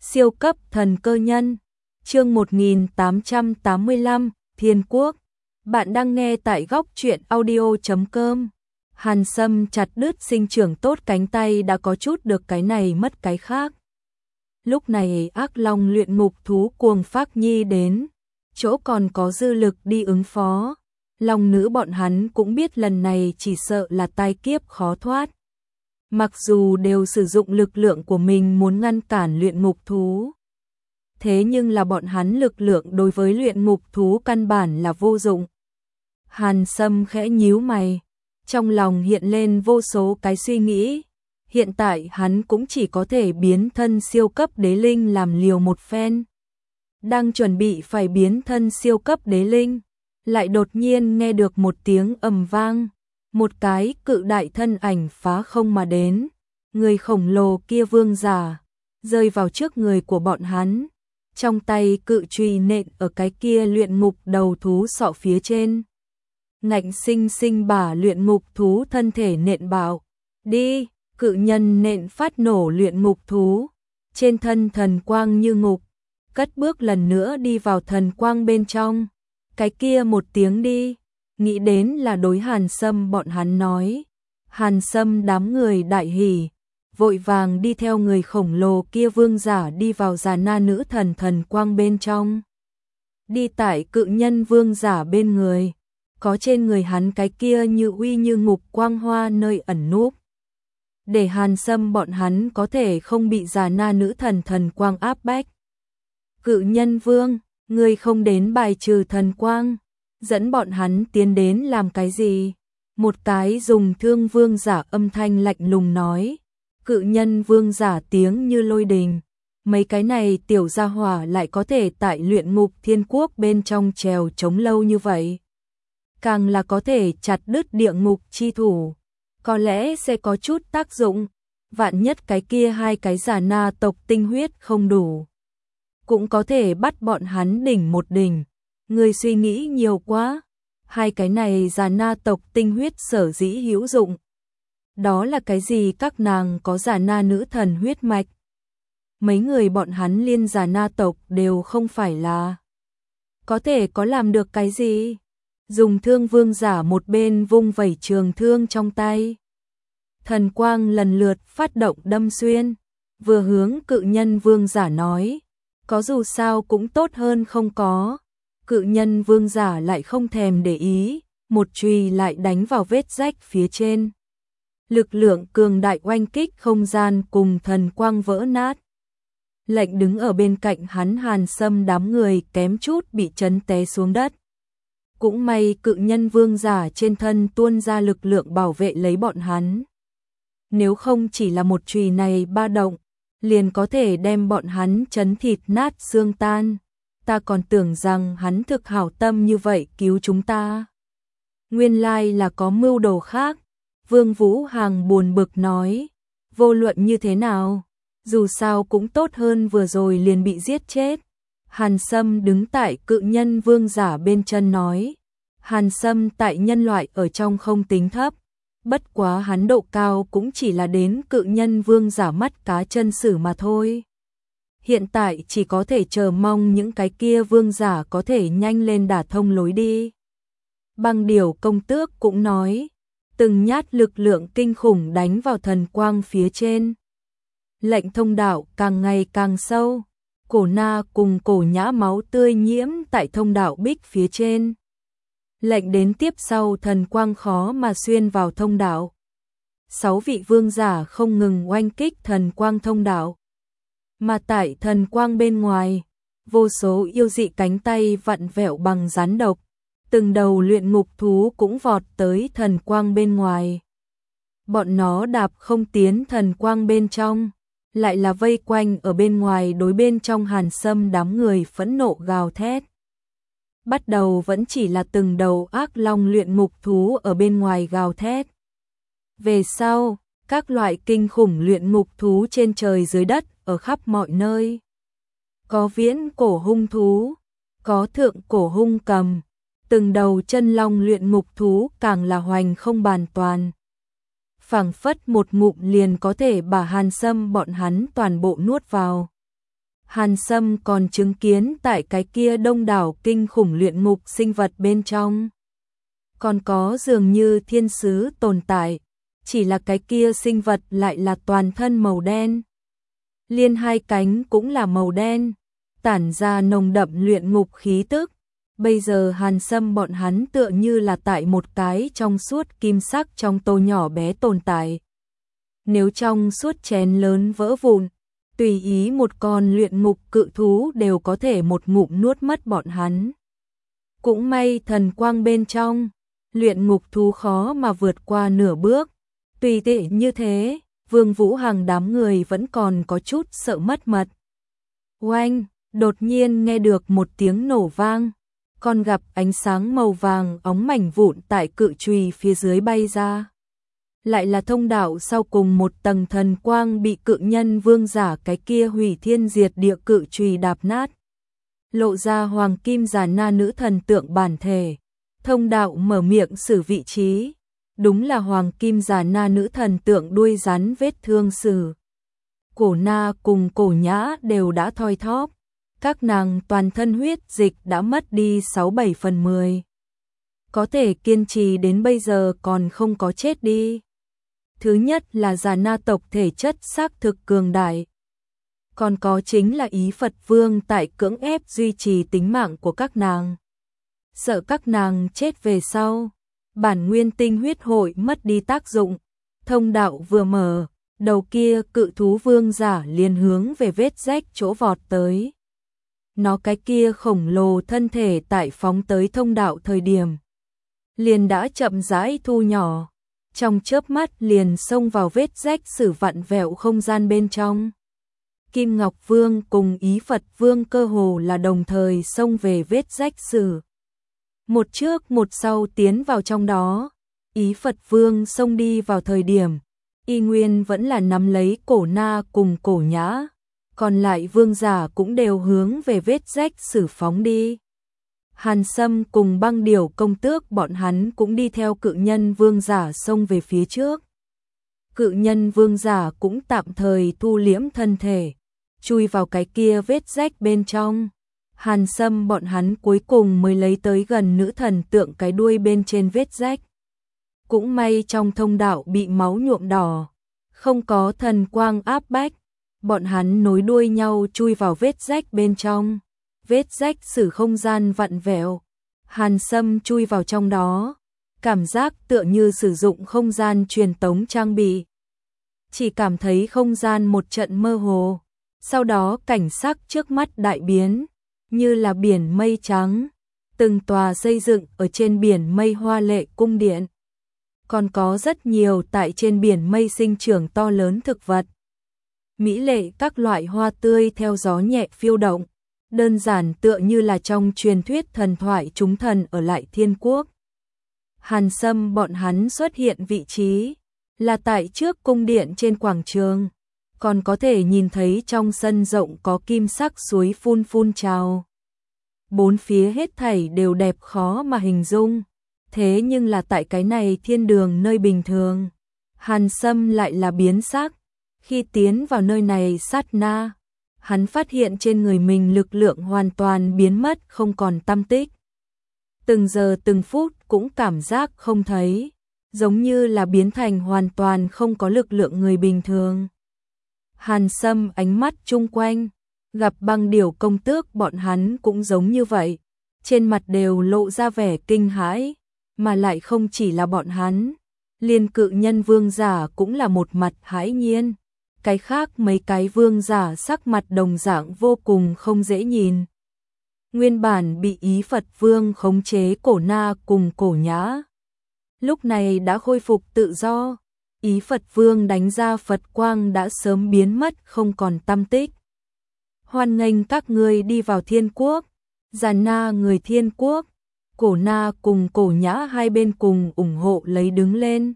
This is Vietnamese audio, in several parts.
Siêu cấp thần cơ nhân. Chương 1885, Thiên Quốc. Bạn đang nghe tại góc truyện audio.com. Hàn Sâm chặt đứt sinh trưởng tốt cánh tay đã có chút được cái này mất cái khác. Lúc này ác long luyện ngục thú cuồng phác nhi đến, chỗ còn có dư lực đi ứng phó. Long nữ bọn hắn cũng biết lần này chỉ sợ là tai kiếp khó thoát. Mặc dù đều sử dụng lực lượng của mình muốn ngăn cản luyện ngục thú, thế nhưng là bọn hắn lực lượng đối với luyện ngục thú căn bản là vô dụng. Hàn Sâm khẽ nhíu mày, trong lòng hiện lên vô số cái suy nghĩ. Hiện tại hắn cũng chỉ có thể biến thân siêu cấp đế linh làm liều một phen. Đang chuẩn bị phải biến thân siêu cấp đế linh, lại đột nhiên nghe được một tiếng ầm vang. Một cái cự đại thân ảnh phá không mà đến, người khổng lồ kia vương giả, rơi vào trước người của bọn hắn. Trong tay cự chùy nện ở cái kia luyện ngục đầu thú sọ phía trên. Ngạnh sinh sinh bả luyện ngục thú thân thể nện bạo. Đi, cự nhân nện phát nổ luyện ngục thú. Trên thân thần quang như ngục, cất bước lần nữa đi vào thần quang bên trong. Cái kia một tiếng đi. Nghĩ đến là đối Hàn Sâm bọn hắn nói. Hàn Sâm đám người đại hỉ, vội vàng đi theo người khổng lồ kia vương giả đi vào già na nữ thần thần quang bên trong. Đi tại cự nhân vương giả bên người, có trên người hắn cái kia như uy như ngục quang hoa nơi ẩn núp. Để Hàn Sâm bọn hắn có thể không bị già na nữ thần thần quang áp bách. Cự nhân vương, ngươi không đến bài trừ thần quang, dẫn bọn hắn tiến đến làm cái gì? Một cái dùng thương vương giả âm thanh lạnh lùng nói. Cự nhân vương giả tiếng như lôi đình. Mấy cái này tiểu gia hỏa lại có thể tại luyện ngục thiên quốc bên trong trèo chống lâu như vậy. Càng là có thể chặt đứt địa ngục chi thủ. Có lẽ sẽ có chút tác dụng. Vạn nhất cái kia hai cái giả na tộc tinh huyết không đủ, cũng có thể bắt bọn hắn đỉnh một đỉnh. Người suy nghĩ nhiều quá. Hai cái này già na tộc tinh huyết sở dĩ hữu dụng. Đó là cái gì? Các nàng có già na nữ thần huyết mạch. Mấy người bọn hắn liên già na tộc đều không phải là. Có thể có làm được cái gì? Dùng thương vương giả một bên vung vẩy trường thương trong tay. Thần quang lần lượt phát động đâm xuyên. Vừa hướng cự nhân vương giả nói. Có dù sao cũng tốt hơn không có. Cự nhân vương giả lại không thèm để ý, một chùy lại đánh vào vết rách phía trên. Lực lượng cường đại oanh kích không gian cùng thần quang vỡ nát. Lệnh đứng ở bên cạnh hắn Hàn Sâm đám người kém chút bị chấn té xuống đất. Cũng may cự nhân vương giả trên thân tuôn ra lực lượng bảo vệ lấy bọn hắn. Nếu không chỉ là một chùy này ba động, liền có thể đem bọn hắn chấn thịt nát xương tan. Ta còn tưởng rằng hắn thực hảo tâm như vậy cứu chúng ta. Nguyên lai là có mưu đồ khác. Vương Vũ Hàng buồn bực nói. Vô luận như thế nào, dù sao cũng tốt hơn vừa rồi liền bị giết chết. Hàn Sâm đứng tại cự nhân vương giả bên chân nói. Hàn Sâm tại nhân loại ở trong không tính thấp. Bất quá hắn độ cao cũng chỉ là đến cự nhân vương giả mắt cá chân sử mà thôi. Hiện tại chỉ có thể chờ mong những cái kia vương giả có thể nhanh lên đả thông lối đi. Băng điểu công tước cũng nói, từng nhát lực lượng kinh khủng đánh vào thần quang phía trên. Lệnh thông đạo càng ngày càng sâu, cổ na cùng cổ nhã máu tươi nhiễm tại thông đạo bích phía trên. Lệnh đến tiếp sau thần quang khó mà xuyên vào thông đạo. 6 vị vương giả không ngừng oanh kích thần quang thông đạo. Mà tại thần quang bên ngoài, vô số yêu dị cánh tay vặn vẹo bằng rắn độc, từng đầu luyện ngục thú cũng vọt tới thần quang bên ngoài. Bọn nó đạp không tiến thần quang bên trong, lại là vây quanh ở bên ngoài đối bên trong Hàn Sâm đám người phẫn nộ gào thét. Bắt đầu vẫn chỉ là từng đầu ác long luyện ngục thú ở bên ngoài gào thét. Về sau, các loại kinh khủng luyện ngục thú trên trời dưới đất ở khắp mọi nơi. Có viễn cổ hung thú, có thượng cổ hung cầm, từng đầu chân long luyện ngục thú càng là hoành không bàn toàn. Phảng phất một ngụm liền có thể bà Hàn Sâm bọn hắn toàn bộ nuốt vào. Hàn Sâm còn chứng kiến tại cái kia đông đảo kinh khủng luyện ngục sinh vật bên trong. Còn có dường như thiên sứ tồn tại, chỉ là cái kia sinh vật lại là toàn thân màu đen. Liên hai cánh cũng là màu đen, tản ra nồng đậm luyện ngục khí tức. Bây giờ Hàn Sâm bọn hắn tựa như là tại một cái trong suốt kim sắc trong tô nhỏ bé tồn tại. Nếu trong suốt chén lớn vỡ vụn, tùy ý một con luyện ngục cự thú đều có thể một ngụm nuốt mất bọn hắn. Cũng may thần quang bên trong, luyện ngục thú khó mà vượt qua nửa bước. Tùy tiện như thế, Vương Vũ Hằng đám người vẫn còn có chút sợ mất mật. Oanh, đột nhiên nghe được một tiếng nổ vang, còn gặp ánh sáng màu vàng óng mảnh vụn tại cự chùy phía dưới bay ra. Lại là thông đạo sau cùng một tầng thần quang bị cự nhân vương giả cái kia hủy thiên diệt địa cự chùy đạp nát. Lộ ra hoàng kim già na nữ thần tượng bản thể. Thông đạo mở miệng xử vị trí. Đúng là hoàng kim già na nữ thần tượng đuôi rắn vết thương sử. Cổ na cùng cổ nhã đều đã thoi thóp. Các nàng toàn thân huyết dịch đã mất đi 6/7/10. Có thể kiên trì đến bây giờ còn không có chết đi. Thứ nhất là già na tộc thể chất xác thực cường đại. Còn có chính là ý Phật Vương tại cưỡng ép duy trì tính mạng của các nàng. Sợ các nàng chết về sau, bản nguyên tinh huyết hội mất đi tác dụng. Thông đạo vừa mở, đầu kia cự thú vương giả liền hướng về vết rách chỗ vọt tới. Nó cái kia khổng lồ thân thể tại phóng tới thông đạo thời điểm, liền đã chậm rãi thu nhỏ, trong chớp mắt liền xông vào vết rách sử vặn vẹo không gian bên trong. Kim Ngọc Vương cùng Ý Phật Vương cơ hồ là đồng thời xông về vết rách sử. Một trước một sau tiến vào trong đó. Ý Phật Vương xông đi vào thời điểm, y nguyên vẫn là nắm lấy cổ na cùng cổ nhã. Còn lại vương giả cũng đều hướng về vết rách sử phóng đi. Hàn Sâm cùng Băng Điểu công tước bọn hắn cũng đi theo cự nhân vương giả xông về phía trước. Cự nhân vương giả cũng tạm thời thu liễm thân thể, chui vào cái kia vết rách bên trong. Hàn Sâm bọn hắn cuối cùng mới lấy tới gần nữ thần tượng cái đuôi bên trên vết rách. Cũng may trong thông đạo bị máu nhuộm đỏ, không có thần quang áp bách. Bọn hắn nối đuôi nhau chui vào vết rách bên trong. Vết rách sử không gian vặn vẹo. Hàn Sâm chui vào trong đó. Cảm giác tựa như sử dụng không gian truyền tống trang bị. Chỉ cảm thấy không gian một trận mơ hồ. Sau đó cảnh sắc trước mắt đại biến. Như là biển mây trắng. Từng tòa xây dựng ở trên biển mây hoa lệ cung điện. Còn có rất nhiều tại trên biển mây sinh trưởng to lớn thực vật. Mỹ lệ các loại hoa tươi theo gió nhẹ phiêu động, đơn giản tựa như là trong truyền thuyết thần thoại chúng thần ở lại thiên quốc. Hàn Sâm bọn hắn xuất hiện vị trí là tại trước cung điện trên quảng trường, còn có thể nhìn thấy trong sân rộng có kim sắc suối phun phun trào. Bốn phía hết thảy đều đẹp khó mà hình dung, thế nhưng là tại cái này thiên đường nơi bình thường, Hàn Sâm lại là biến sắc. Khi tiến vào nơi này sát na, hắn phát hiện trên người mình lực lượng hoàn toàn biến mất không còn tăm tích. Từng giờ từng phút cũng cảm giác không thấy, giống như là biến thành hoàn toàn không có lực lượng người bình thường. Hàn Sâm ánh mắt chung quanh, gặp Băng Điểu công tước bọn hắn cũng giống như vậy, trên mặt đều lộ ra vẻ kinh hãi, mà lại không chỉ là bọn hắn, liên cự nhân vương giả cũng là một mặt hãi nhiên. Cái khác mấy cái vương giả sắc mặt đồng dạng vô cùng không dễ nhìn. Nguyên bản bị Ý Phật Vương khống chế cổ na cùng cổ nhã. Lúc này đã khôi phục tự do. Ý Phật Vương đánh ra Phật quang đã sớm biến mất không còn tăm tích. Hoan nghênh các ngươi đi vào thiên quốc. Già na người thiên quốc. Cổ na cùng cổ nhã hai bên cùng ủng hộ lấy đứng lên.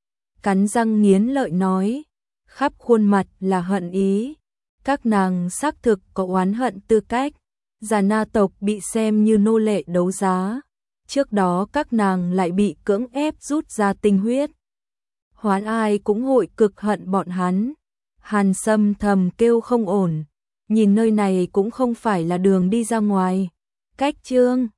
Cắn răng nghiến lợi nói. Khắp khuôn mặt là hận ý. Các nàng xác thực có oán hận tư cách. Già na tộc bị xem như nô lệ đấu giá. Trước đó các nàng lại bị cưỡng ép rút ra tinh huyết. Hoán ai cũng hội cực hận bọn hắn. Hàn Sâm thầm kêu không ổn. nhìn nơi này cũng không phải là đường đi ra ngoài. Cách chương